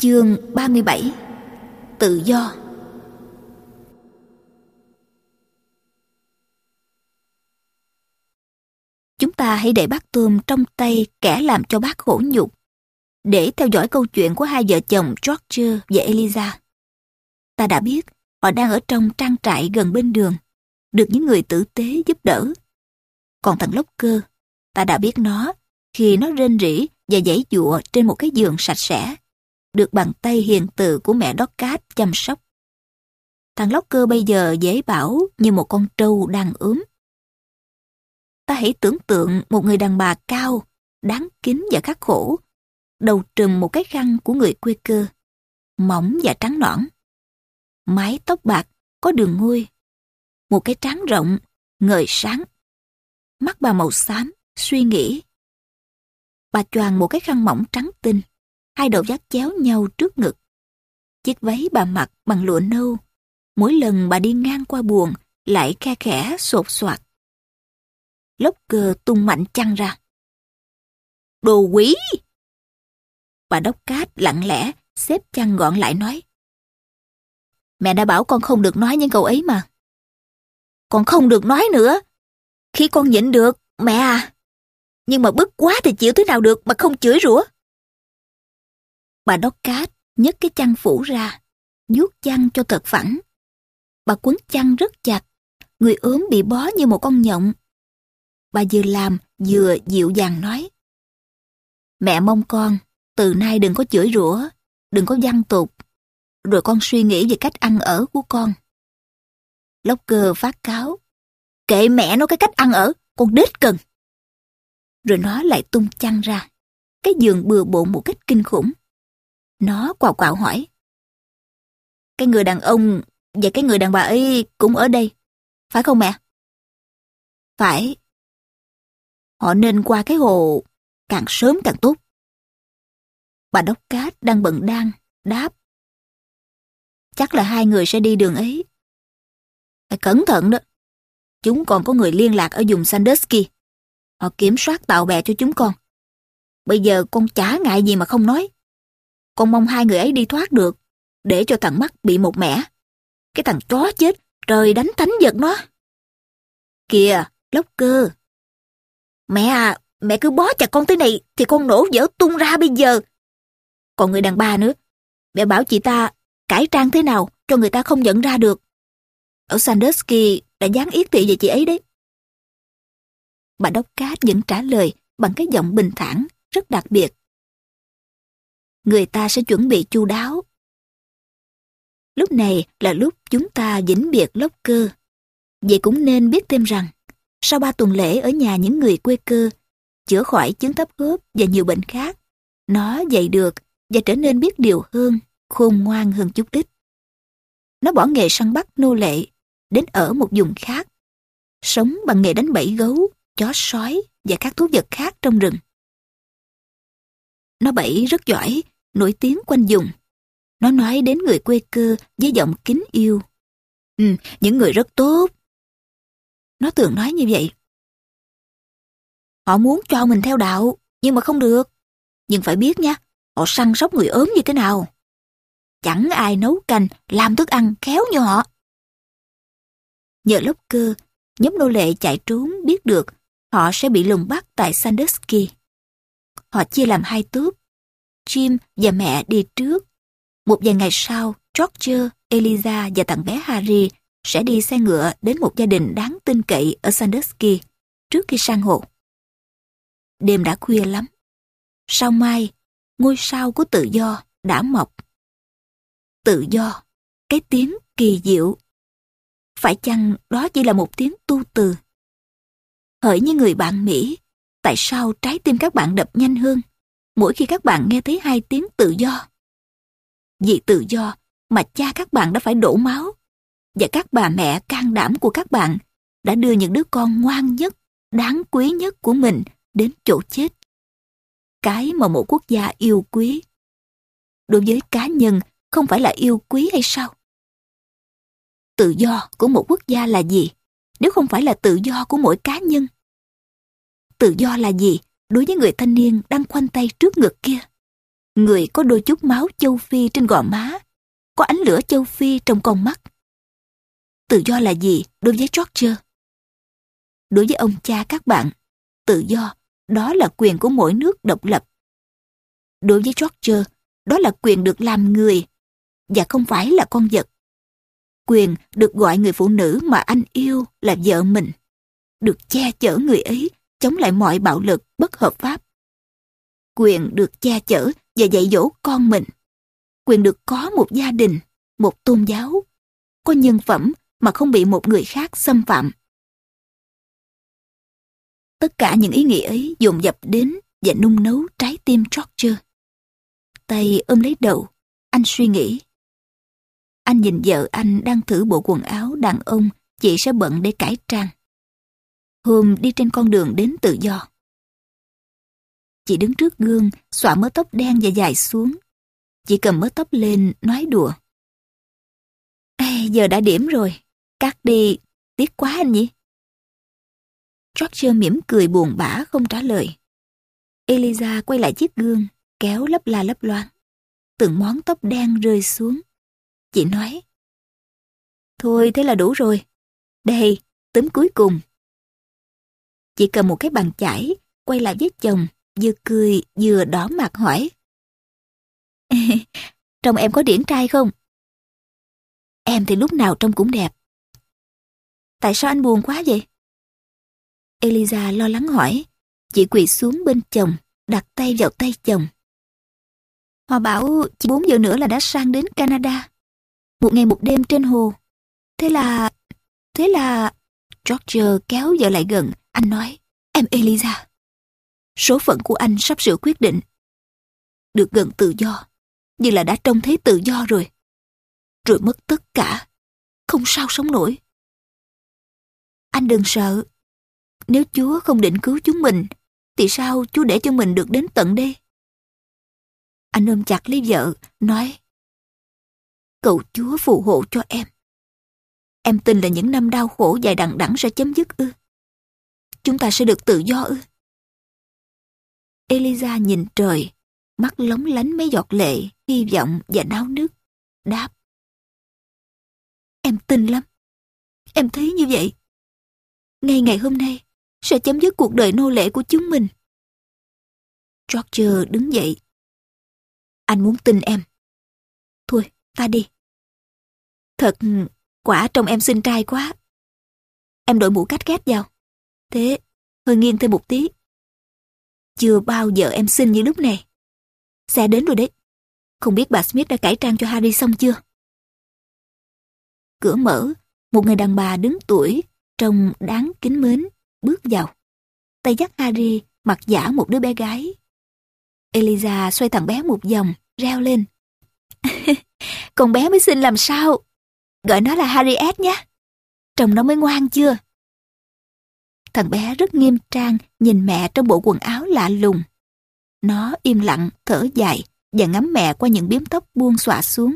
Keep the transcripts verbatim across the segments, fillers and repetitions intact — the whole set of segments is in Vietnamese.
Chương ba mươi bảy. Tự do. Chúng ta hãy để bát tôm trong tay kẻ làm cho bác khổ nhục, để theo dõi câu chuyện của hai vợ chồng George và Eliza. Ta đã biết họ đang ở trong trang trại gần bên đường, được những người tử tế giúp đỡ. Còn thằng Locker, ta đã biết nó khi nó rên rỉ và giãy giụa trên một cái giường sạch sẽ, được bàn tay hiền từ của mẹ Dorcas chăm sóc. Thằng Locker bây giờ dễ bảo như một con trâu đang ốm. Ta hãy tưởng tượng một người đàn bà cao, đáng kính và khắc khổ, đầu trùm một cái khăn của người Quaker, mỏng và trắng nõn. Mái tóc bạc, có đường ngôi, một cái trán rộng, ngời sáng. Mắt bà màu xám, suy nghĩ. Bà choàng một cái khăn mỏng trắng tinh, hai đầu vắt chéo nhau trước ngực. Chiếc váy bà mặc bằng lụa nâu, mỗi lần bà đi ngang qua buồng lại khe khẽ sột soạt. Locker tung mạnh chăn ra. Đồ quỷ! Bà Dorcas lặng lẽ xếp chăn gọn lại nói. Mẹ đã bảo con không được nói những câu ấy mà. Con không được nói nữa. Khi con nhịn được, mẹ à. Nhưng mà bức quá thì chịu thế nào được mà không chửi rủa. Bà Dorcas nhấc cái chăn phủ ra, vuốt chăn cho thật phẳng. Bà quấn chăn rất chặt, người ốm bị bó như một con nhộng. Bà vừa làm vừa dịu dàng nói. Mẹ mong con, từ nay đừng có chửi rủa, đừng có văn tục, rồi con suy nghĩ về cách ăn ở của con. Locker phát cáo. Kệ mẹ nó cái cách ăn ở, con đết cần. Rồi nó lại tung chăn ra, cái giường bừa bộn một cách kinh khủng. Nó quào quào hỏi. Cái người đàn ông và cái người đàn bà ấy cũng ở đây, phải không mẹ? Phải. Họ nên qua cái hồ càng sớm càng tốt. Bà Dorcas đang bận đan, đáp. Chắc là hai người sẽ đi đường ấy. Phải cẩn thận đó. Chúng còn có người liên lạc ở vùng Sandusky. Họ kiểm soát tàu bè cho chúng con. Bây giờ con chả ngại gì mà không nói. Con mong hai người ấy đi thoát được, để cho thằng Mắt bị một mẻ. Cái thằng chó chết, trời đánh thánh giật nó. Kìa, Locker. Mẹ à, mẹ cứ bó chặt con thế này thì con nổ vỡ tung ra bây giờ. Còn người đàn bà nữa, mẹ bảo chị ta cải trang thế nào cho người ta không nhận ra được. Ở Sandusky đã dán yết thị về chị ấy đấy. Bà Dorcas vẫn trả lời bằng cái giọng bình thản, rất đặc biệt. Người ta sẽ chuẩn bị chu đáo. Lúc này là lúc chúng ta vĩnh biệt Locker. Vậy cũng nên biết thêm rằng, sau ba tuần lễ ở nhà những người Quaker, chữa khỏi chứng thấp khớp và nhiều bệnh khác, nó dậy được và trở nên biết điều hơn, khôn ngoan hơn chút ít. Nó bỏ nghề săn bắt nô lệ, đến ở một vùng khác, sống bằng nghề đánh bẫy gấu, chó sói và các thú vật khác trong rừng. Nó bẫy rất giỏi, nổi tiếng quanh vùng. Nó nói đến người Quaker với giọng kính yêu. Ừ, những người rất tốt. Nó thường nói như vậy. Họ muốn cho mình theo đạo, nhưng mà không được. Nhưng phải biết nha, họ săn sóc người ốm như thế nào. Chẳng ai nấu canh, làm thức ăn khéo như họ. Nhờ Locker, nhóm nô lệ chạy trốn biết được họ sẽ bị lùng bắt tại Sandusky. Họ chia làm hai tốp. Jim và mẹ đi trước. Một vài ngày sau, George, Eliza và thằng bé Harry sẽ đi xe ngựa đến một gia đình đáng tin cậy ở Sandusky trước khi sang hồ. Đêm đã khuya lắm. Sau mai, ngôi sao của tự do đã mọc. Tự do, cái tiếng kỳ diệu. Phải chăng đó chỉ là một tiếng tu từ? Hỡi những người bạn Mỹ, tại sao trái tim các bạn đập nhanh hơn mỗi khi các bạn nghe thấy hai tiếng tự do? Vì tự do mà cha các bạn đã phải đổ máu, và các bà mẹ can đảm của các bạn đã đưa những đứa con ngoan nhất, đáng quý nhất của mình đến chỗ chết. Cái mà một quốc gia yêu quý, đối với cá nhân không phải là yêu quý hay sao? Tự do của một quốc gia là gì, nếu không phải là tự do của mỗi cá nhân? Tự do là gì đối với người thanh niên đang khoanh tay trước ngực kia? Người có đôi chút máu châu Phi trên gò má, có ánh lửa châu Phi trong con mắt. Tự do là gì đối với George? Đối với ông cha các bạn, tự do, đó là quyền của mỗi nước độc lập. Đối với George, đó là quyền được làm người, và không phải là con vật. Quyền được gọi người phụ nữ mà anh yêu là vợ mình, được che chở người ấy chống lại mọi bạo lực bất hợp pháp. Quyền được che chở và dạy dỗ con mình. Quyền được có một gia đình, một tôn giáo, có nhân phẩm mà không bị một người khác xâm phạm. Tất cả những ý nghĩa ấy dồn dập đến và nung nấu trái tim George. Tay ôm lấy đầu, anh suy nghĩ. Anh nhìn vợ anh đang thử bộ quần áo đàn ông chị sẽ bận để cải trang. Hôm đi trên con đường đến tự do. Chị đứng trước gương, xõa mớ tóc đen và dài xuống. Chị cầm mớ tóc lên, nói đùa. Ê, giờ đã điểm rồi, cắt đi, tiếc quá anh nhỉ? George mỉm cười buồn bã không trả lời. Eliza quay lại chiếc gương, kéo lấp la lấp loáng. Từng món tóc đen rơi xuống. Chị nói. Thôi thế là đủ rồi. Đây, tấm cuối cùng. Chị cầm một cái bàn chải, quay lại với chồng, vừa cười vừa đỏ mặt hỏi. Trông em có điển trai không? Em thì lúc nào trông cũng đẹp. Tại sao anh buồn quá vậy? Eliza lo lắng hỏi. Chị quỳ xuống bên chồng, đặt tay vào tay chồng. Họ bảo chỉ bốn giờ nữa là đã sang đến Canada. Một ngày một đêm trên hồ. Thế là... Thế là... George kéo vợ lại gần. Anh nói, em Eliza, số phận của anh sắp sửa quyết định. Được gần tự do, như là đã trông thấy tự do rồi. Rồi mất tất cả, không sao sống nổi. Anh đừng sợ. Nếu Chúa không định cứu chúng mình, thì sao Chúa để cho mình được đến tận đây? Anh ôm chặt lấy vợ, nói, cầu Chúa phù hộ cho em. Em tin là những năm đau khổ dài đằng đẵng sẽ chấm dứt ư? Chúng ta sẽ được tự do ư? Eliza nhìn trời, mắt lóng lánh mấy giọt lệ, hy vọng và náo nức, đáp. Em tin lắm. Em thấy như vậy. Ngay ngày hôm nay, sẽ chấm dứt cuộc đời nô lệ của chúng mình. George đứng dậy. Anh muốn tin em. Thôi, ta đi. Thật, quả trông em xinh trai quá. Em đội mũ cắt két vào. Thế, hơi nghiêng thêm một tí. Chưa bao giờ em xinh như lúc này. Xe đến rồi đấy. Không biết bà Smith đã cải trang cho Harry xong chưa? Cửa mở, một người đàn bà đứng tuổi, trông đáng kính mến, bước vào. Tay dắt Harry, mặc giả một đứa bé gái. Eliza xoay thằng bé một vòng, reo lên. Con bé mới xinh làm sao? Gọi nó là Harriet nhé. Trông nó mới ngoan chưa? Thằng bé rất nghiêm trang nhìn mẹ trong bộ quần áo lạ lùng. Nó im lặng, thở dài và ngắm mẹ qua những biếm tóc buông xõa xuống.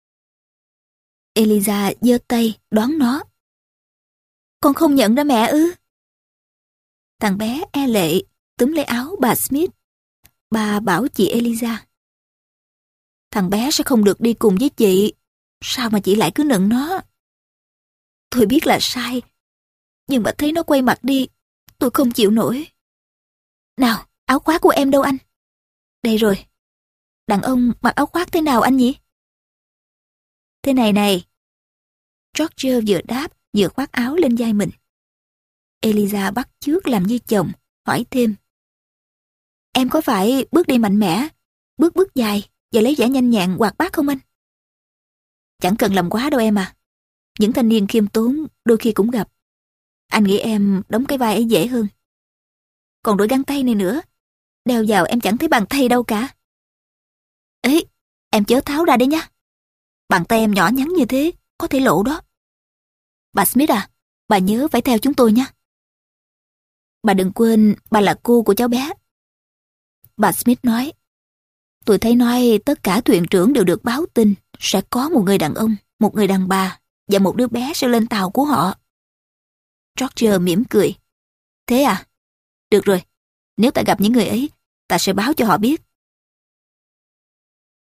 Eliza giơ tay đón nó. Con không nhận ra mẹ ư? Thằng bé e lệ túm lấy áo bà Smith. Bà bảo chị Eliza. Thằng bé sẽ không được đi cùng với chị. Sao mà chị lại cứ nựng nó? Tôi biết là sai. Nhưng mà thấy nó quay mặt đi, tôi không chịu nổi. Nào, áo khoác của em đâu anh? Đây rồi. Đàn ông mặc áo khoác thế nào anh nhỉ? Thế này này. George vừa đáp, vừa khoác áo lên vai mình. Eliza bắt chước làm như chồng, hỏi thêm. Em có phải bước đi mạnh mẽ, bước bước dài và lấy vẻ nhanh nhẹn hoạt bát không anh? Chẳng cần làm quá đâu em à. Những thanh niên khiêm tốn đôi khi cũng gặp. Anh nghĩ em đóng cái vai ấy dễ hơn. Còn đôi găng tay này nữa, đeo vào em chẳng thấy bàn tay đâu cả. Ê, em chớ tháo ra đấy nhá. Bàn tay em nhỏ nhắn như thế, có thể lộ đó. Bà Smith à, bà nhớ phải theo chúng tôi nhé. Bà đừng quên bà là cô của cháu bé. Bà Smith nói. Tôi thấy nói tất cả thuyền trưởng đều được báo tin sẽ có một người đàn ông, một người đàn bà và một đứa bé sẽ lên tàu của họ. George mỉm cười. Thế à? Được rồi, nếu ta gặp những người ấy, ta sẽ báo cho họ biết.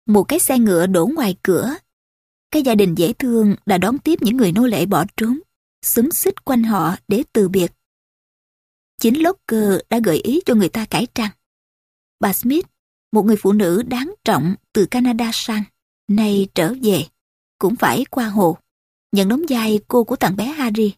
Một cái xe ngựa đổ ngoài cửa. Cái gia đình dễ thương đã đón tiếp những người nô lệ bỏ trốn, xúm xít quanh họ để từ biệt. Chính Locker đã gợi ý cho người ta cải trang. Bà Smith, một người phụ nữ đáng trọng từ Canada sang, nay trở về, cũng phải qua hồ, nhận đóng vai cô của thằng bé Harry.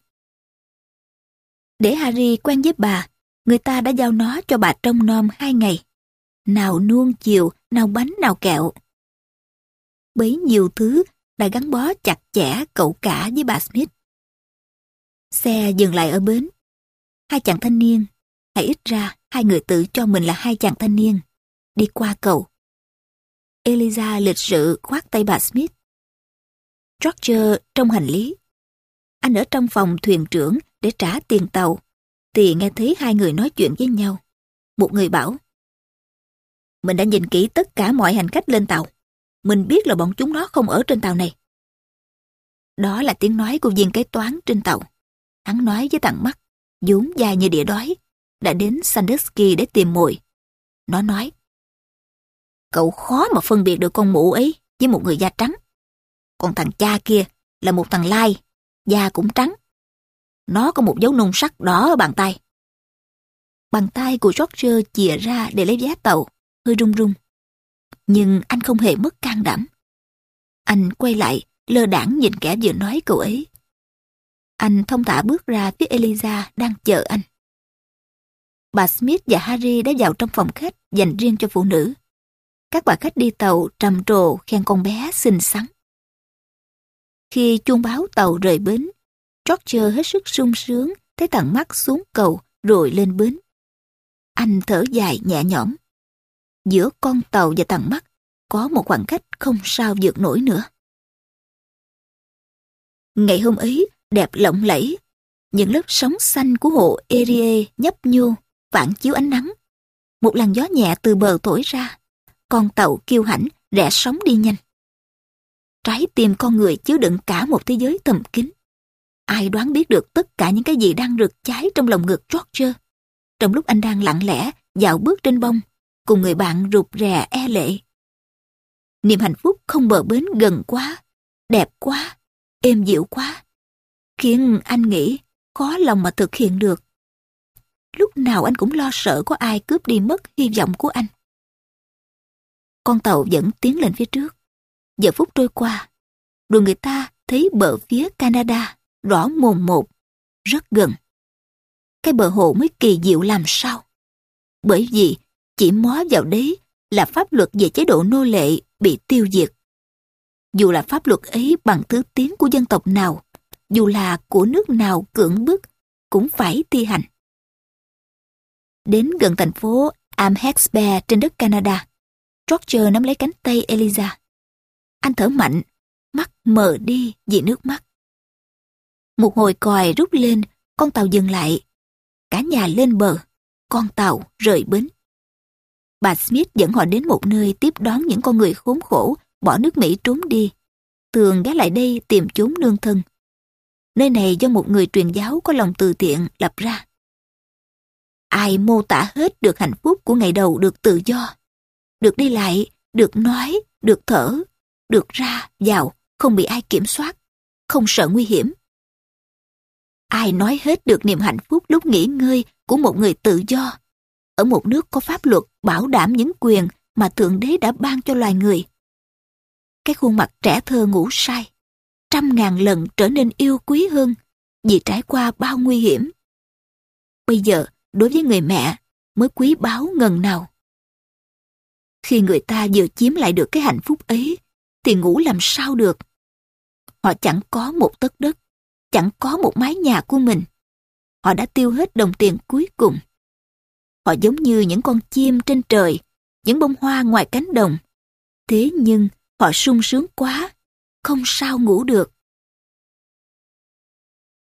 Để Harry quen với bà, người ta đã giao nó cho bà trông nom hai ngày. Nào nuông chiều, nào bánh, nào kẹo. Bấy nhiêu thứ đã gắn bó chặt chẽ cậu cả với bà Smith. Xe dừng lại ở bến. Hai chàng thanh niên, hay ít ra hai người tự cho mình là hai chàng thanh niên, đi qua cầu. Eliza lịch sự khoác tay bà Smith. Roger trong hành lý. Anh ở trong phòng thuyền trưởng để trả tiền tàu, thì nghe thấy hai người nói chuyện với nhau. Một người bảo: "Mình đã nhìn kỹ tất cả mọi hành khách lên tàu. Mình biết là bọn chúng nó không ở trên tàu này." Đó là tiếng nói của viên kế toán trên tàu. Hắn nói với thằng Mắt, vốn dài như đĩa đói, đã đến Sandusky để tìm mồi. Nó nói: "Cậu khó mà phân biệt được con mụ ấy với một người da trắng. Còn thằng cha kia là một thằng lai, da cũng trắng. Nó có một dấu nung sắt đỏ ở bàn tay." Bàn tay của Roger chìa ra để lấy vé tàu, hơi run run. Nhưng anh không hề mất can đảm. Anh quay lại, lơ đãng nhìn kẻ vừa nói cậu ấy. Anh thong thả bước ra phía Eliza đang chờ anh. Bà Smith và Harry đã vào trong phòng khách dành riêng cho phụ nữ. Các bà khách đi tàu trầm trồ khen con bé xinh xắn. Khi chuông báo tàu rời bến, Roger hết sức sung sướng thấy thằng Mắt xuống cầu rồi lên bến. Anh thở dài nhẹ nhõm. Giữa con tàu và thằng Mắt có một khoảng cách không sao vượt nổi nữa. Ngày hôm ấy đẹp lộng lẫy, những lớp sóng xanh của hồ Erie nhấp nhô phản chiếu ánh nắng. Một làn gió nhẹ từ bờ thổi ra, con tàu kiêu hãnh rẽ sóng đi nhanh. Trái tim con người chứa đựng cả một thế giới thầm kín. Ai đoán biết được tất cả những cái gì đang rực cháy trong lòng ngực Roger, trong lúc anh đang lặng lẽ dạo bước trên bông, cùng người bạn rụt rè e lệ. Niềm hạnh phúc không bờ bến gần quá, đẹp quá, êm dịu quá, khiến anh nghĩ khó lòng mà thực hiện được. Lúc nào anh cũng lo sợ có ai cướp đi mất hy vọng của anh. Con tàu vẫn tiến lên phía trước. Giờ phút trôi qua, rồi người ta thấy bờ phía Canada rõ mồn một, rất gần. Cái bờ hồ mới kỳ diệu làm sao. Bởi vì chỉ mó vào đấy là pháp luật về chế độ nô lệ bị tiêu diệt. Dù là pháp luật ấy bằng thứ tiếng của dân tộc nào, dù là của nước nào cưỡng bức, cũng phải thi hành. Đến gần thành phố Amherstburg trên đất Canada, Roger nắm lấy cánh tay Eliza. Anh thở mạnh, mắt mờ đi vì nước mắt. Một hồi còi rút lên, con tàu dừng lại. Cả nhà lên bờ, con tàu rời bến. Bà Smith dẫn họ đến một nơi tiếp đón những con người khốn khổ bỏ nước Mỹ trốn đi, thường ghé lại đây tìm chốn nương thân. Nơi này do một người truyền giáo có lòng từ thiện lập ra. Ai mô tả hết được hạnh phúc của ngày đầu được tự do, được đi lại, được nói, được thở, được ra, vào, không bị ai kiểm soát, không sợ nguy hiểm. Ai nói hết được niềm hạnh phúc lúc nghỉ ngơi của một người tự do, ở một nước có pháp luật bảo đảm những quyền mà Thượng Đế đã ban cho loài người. Cái khuôn mặt trẻ thơ ngủ say, trăm ngàn lần trở nên yêu quý hơn vì trải qua bao nguy hiểm. Bây giờ, đối với người mẹ, mới quý báu ngần nào. Khi người ta vừa chiếm lại được cái hạnh phúc ấy, thì ngủ làm sao được. Họ chẳng có một tấc đất, chẳng có một mái nhà của mình. Họ đã tiêu hết đồng tiền cuối cùng. Họ giống như những con chim trên trời, những bông hoa ngoài cánh đồng. Thế nhưng họ sung sướng quá, không sao ngủ được.